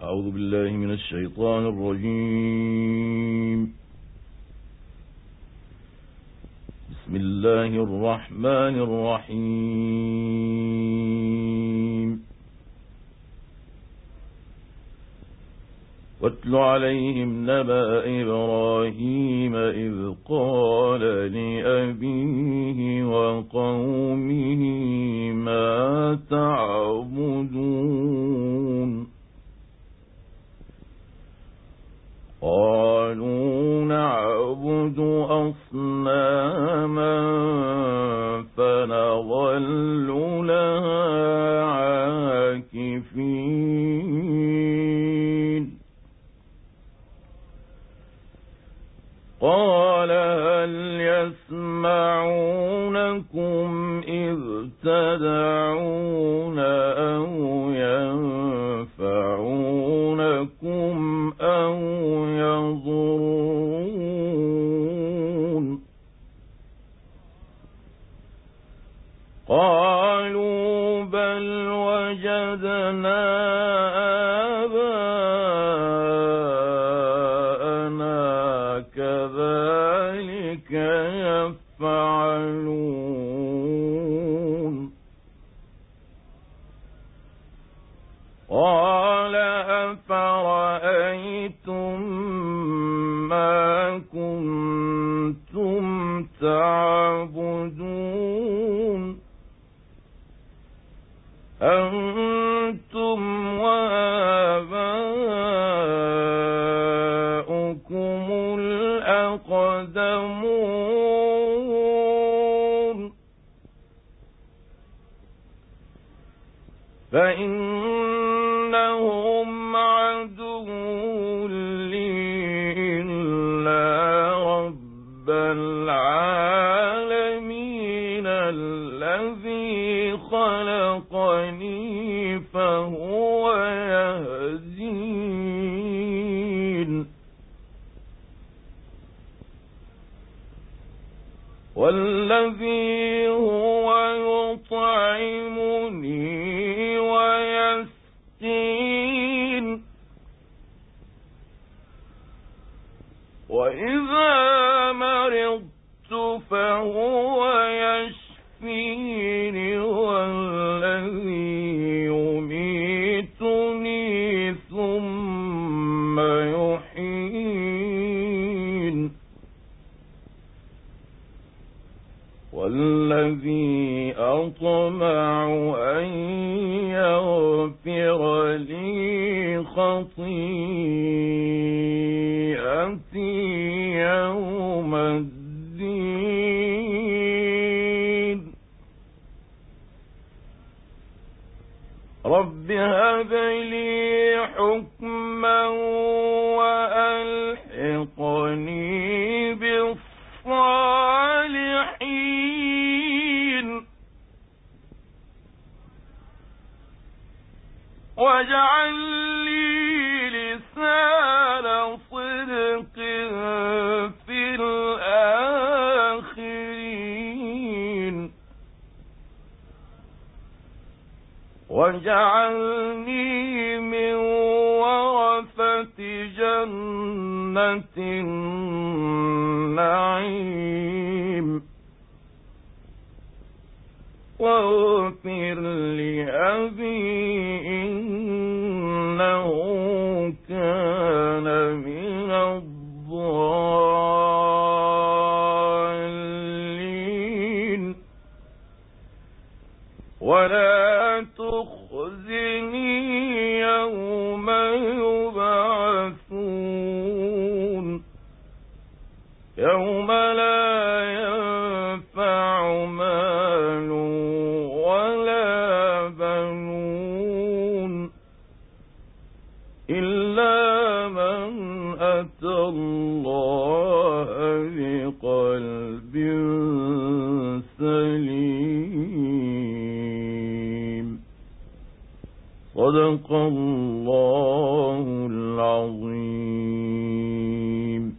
أعوذ بالله من الشيطان الرجيم. بسم الله الرحمن الرحيم. واتل عليهم نبأ إبراهيم إذ قال لأبيه وقومه ما تعبدون قالوا نعبد أصناما فنظل لها عاكفين قال هل يسمعونكم إذ تدعون أو ينفعونكم أو يضرون قالوا بل وجدنا آباءنا كذلك يفعلون قال أفرأيتم ما كنتم تعبدون أنتم وآباؤكم الأقدمون فإنهم عدو لي إلا رب العالمين الذي خلقني فهو يهدين والذي هو يطعمني ويسقين وإذا مرضت فهو يشفين والذي يميتني ثم يحيين والذي أطمع أن يغفر لي خطيئتي يوم الدين رب هب لي حكما وألحقني بالصالحين واجعل لي لسان صدق في الآخرين واجعلني من ورثة جنة النعيم واغفر لأبي إنه كان من الضالين ولا تخزني يوم يبعثون يوم لا ينفع مال ولا بنون إلا من أتى الله بقلب سليم صدق الله العظيم.